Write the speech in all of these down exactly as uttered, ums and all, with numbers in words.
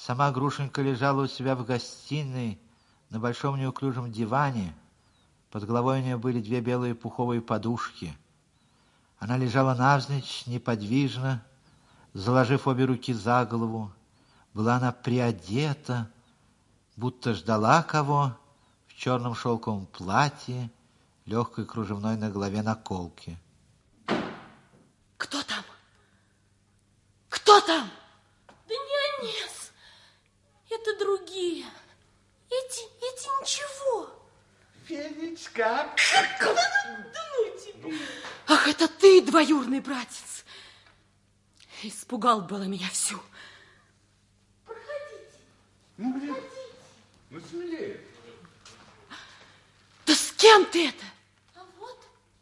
Сама Грушенька лежала у себя в гостиной на большом неуклюжем диване. Под головой у нее были две белые пуховые подушки. Она лежала навзничь, неподвижно, заложив обе руки за голову. Была она приодета, будто ждала кого, в черном шелковом платье, легкой кружевной на голове наколке. Кто там? Кто там? Да не Онес, это другие. Эти, эти ничего. Фенечка. Ну тебе. Ах, это ты, двоюродный братец. Испугал было меня всю. Проходите. Ну, блин. Ну, смелее. Да с кем ты это? А вот.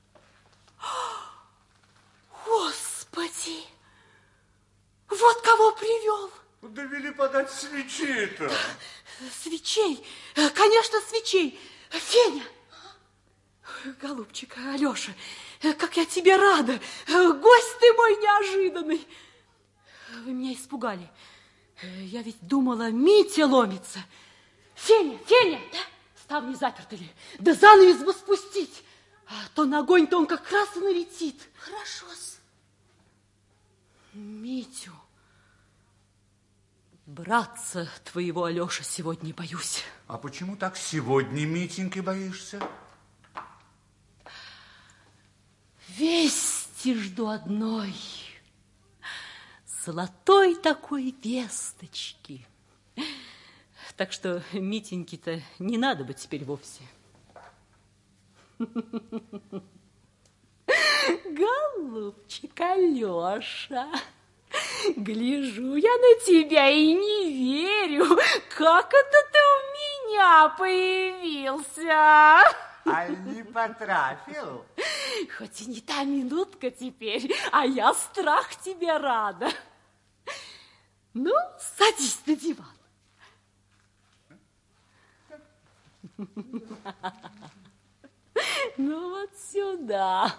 Господи. Вот кого привел. Довели подать свечей-то. Свечей? Конечно, свечей. Феня. Голубчик, Алеша, как я тебе рада. Гость ты мой неожиданный. Вы меня испугали. Я ведь думала, Митя ломится. Феня, Феня, да? Ставни заперты ли? Да занавес бы спустить. А то на огонь-то он как раз и налетит. Хорошо-с. Митю, братца твоего, Алеша, сегодня боюсь. А почему так сегодня, Митеньки, боишься? Вести жду одной, золотой такой весточки. Так что Митеньке-то не надо бы теперь вовсе. Голубчик, Алеша, гляжу я на тебя и не верю, как это ты у меня появился. А не потрафил? Хоть и не та минутка теперь, а я страх тебе рада. Ну, садись на диван. Ну, вот сюда.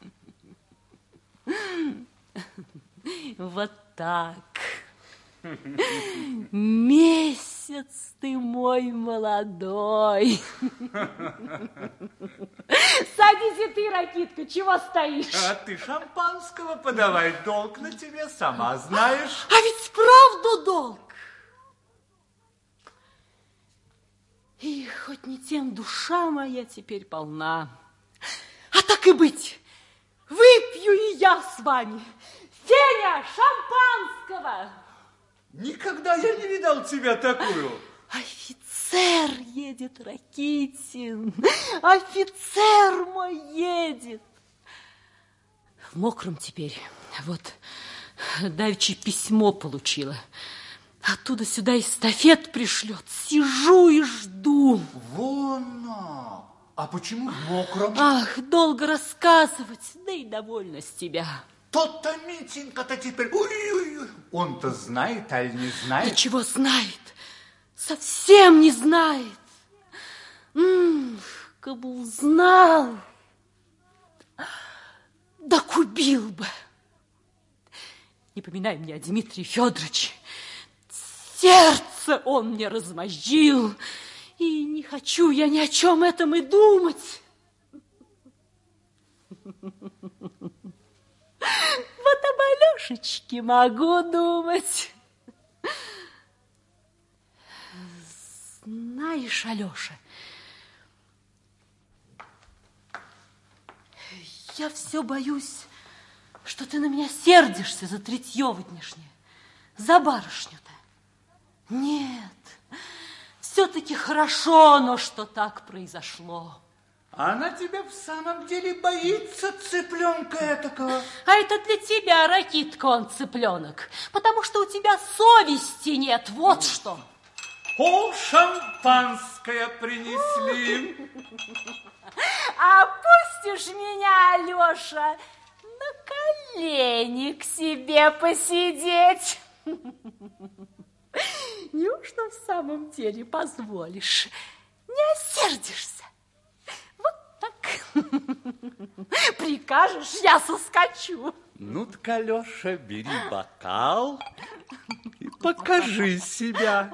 Вот так. Месяц ты мой молодой. Садись и ты, Ракитка, чего стоишь? А ты шампанского подавай, долг на тебе, сама знаешь. А ведь правду долг. И хоть не тем душа моя теперь полна. А так и быть, выпью и я с вами. Феня, шампанского! Никогда я не видал тебя такую. Офицер едет, Ракитин. Офицер мой едет. В мокром теперь. Вот давеча письмо получила. Оттуда сюда эстафет пришлет. Сижу и жду. Вон, а почему в мокром? Ах, долго рассказывать, да и довольно с тебя. Тот-то Митенька-то теперь... Ой-ой-ой. Он-то знает, аль не знает? И чего знает? Совсем не знает. М-м, кабы узнал, да убил бы. Не поминай мне о Дмитрии Федоровиче. Сердце он мне размозжил, и не хочу я ни о чем этом и думать. Вот об Алешечке могу думать. Знаешь, Алеша, я все боюсь, что ты на меня сердишься за тритьеводняшнее, за барышню-то. Нет, все-таки хорошо, но что так произошло. Она тебя в самом деле боится, цыпленка этакого. А это для тебя, Ракитка, он цыпленок, потому что у тебя совести нет, вот что. О, шампанское принесли. А пустишь меня, Алеша, на колени к себе посидеть? Неужто в самом деле позволишь? Не осердишься? Вот так. Прикажешь, я соскочу. Ну-ка, Алеша, бери бокал и покажи себя.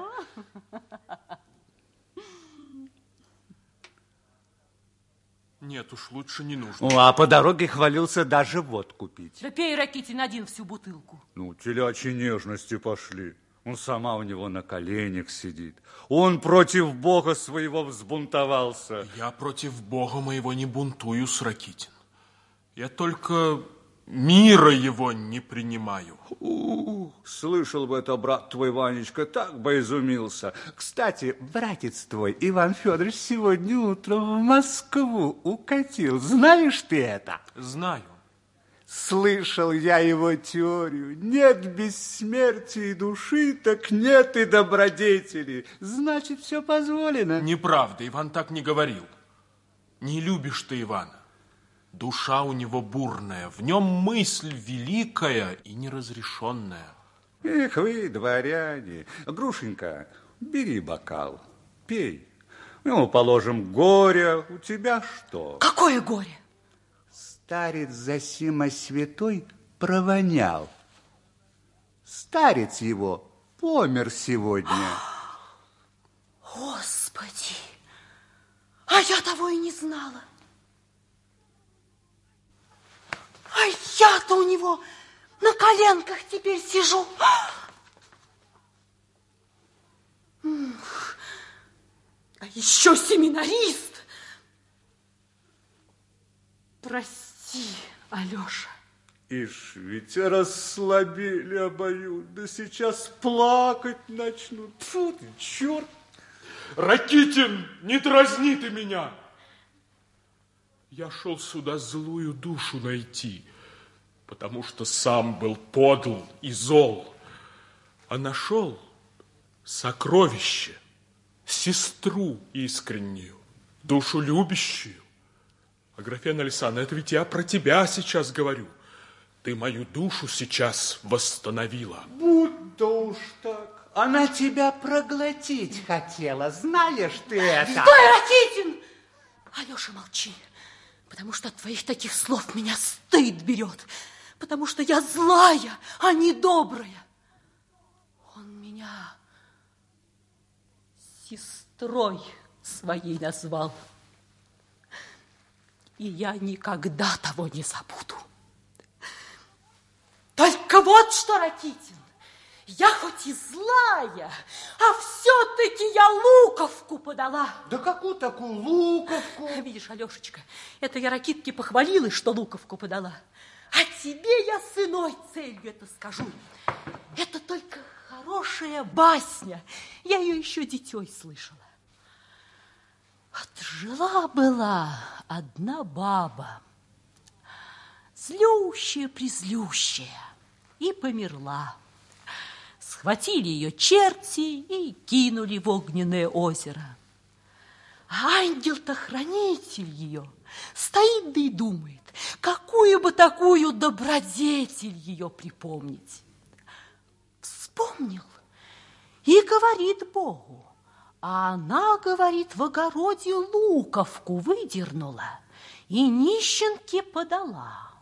Нет уж, лучше не нужно. Ну, а по дороге хвалился даже водку пить. Да пей, Ракитин, один всю бутылку. Ну, телячьи нежности пошли. Он сама у него на коленях сидит. Он против Бога своего взбунтовался. Я против Бога моего не бунтую, Ракитин. Я только мира его не принимаю. Ух, слышал бы это, брат твой Ванечка, так бы изумился. Кстати, братец твой Иван Федорович сегодня утром в Москву укатил. Знаешь ты это? Знаю. Слышал я его теорию. Нет бессмертия души, так нет и добродетели. Значит, все позволено. Неправда, Иван так не говорил. Не любишь ты Ивана. Душа у него бурная, в нем мысль великая и неразрешенная. Эх вы, дворяне. Грушенька, бери бокал, пей. Ну, положим, горе. У тебя что? Какое горе? Старец Зосима Святой провонял. Старец его помер сегодня. Господи, а я того и не знала. А я-то у него на коленках теперь сижу. А еще семинарист. Прости, Алеша. Ишь, ведь расслабили обоюдно, сейчас плакать начнут. Фу ты, черт! Ракитин, не дразни ты меня! Я шел сюда злую душу найти, потому что сам был подл и зол, а нашел сокровище, сестру искреннюю, душу любящую. Аграфена Александровна, это ведь я про тебя сейчас говорю. Ты мою душу сейчас восстановила. Будто уж так. Она тебя проглотить хотела, знаешь ты это? Стой, Ракитин! Алеша, молчи, потому что от твоих таких слов меня стыд берет, потому что я злая, а не добрая. Он меня сестрой своей назвал. И я никогда того не забуду. Только вот что, Ракитин, я хоть и злая, а все-таки я луковку подала. Да какую такую луковку? Видишь, Алешечка, это я Ракитке похвалилась, что луковку подала. А тебе я с иной целью это скажу. Это только хорошая басня. Я ее еще дитей слышала. Вот жила-была одна баба, злющая-призлющая, и померла. Схватили ее черти и кинули в огненное озеро. А ангел-то хранитель ее стоит да и думает, какую бы такую добродетель ее припомнить. Вспомнил и говорит Богу. А она, говорит, в огороде луковку выдернула и нищенке подала.